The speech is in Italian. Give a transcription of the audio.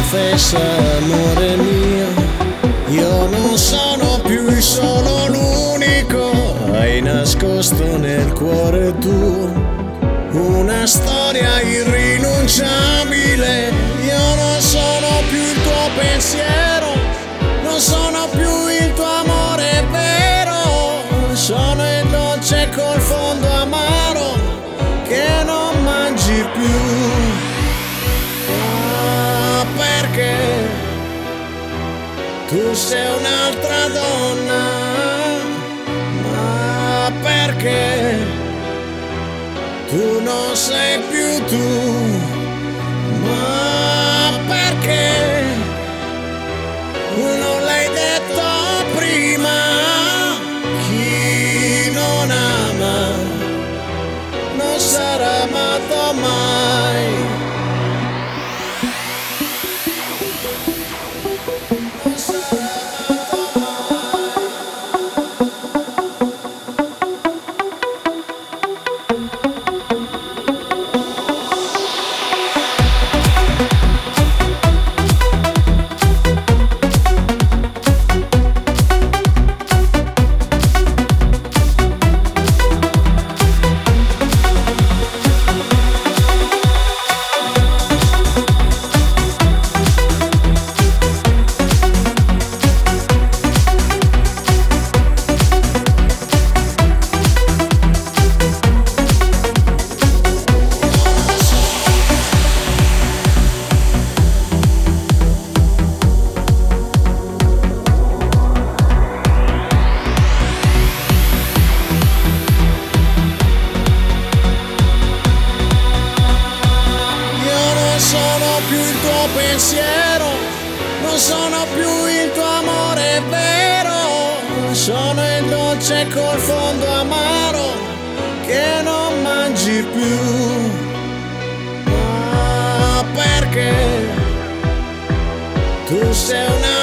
confessa, amore mio, io non sono più solo l'unico, hai nascosto nel cuore tuo una storia irrinunciabile. Io non sono più il tuo pensiero, non sono più il tuo amore vero, sono il dolce col fondo amaro che non mangi più. Ah, perché tu sei un'altra donna, ma perché tu non sei più tu, ma perché non l'hai detto prima? Chi non ama non sarà amato mai. Non sarà amato mai. Più il tuo pensiero, non sono più il tuo amore vero, sono il dolce col fondo amaro che non mangi più. Ma perché tu sei una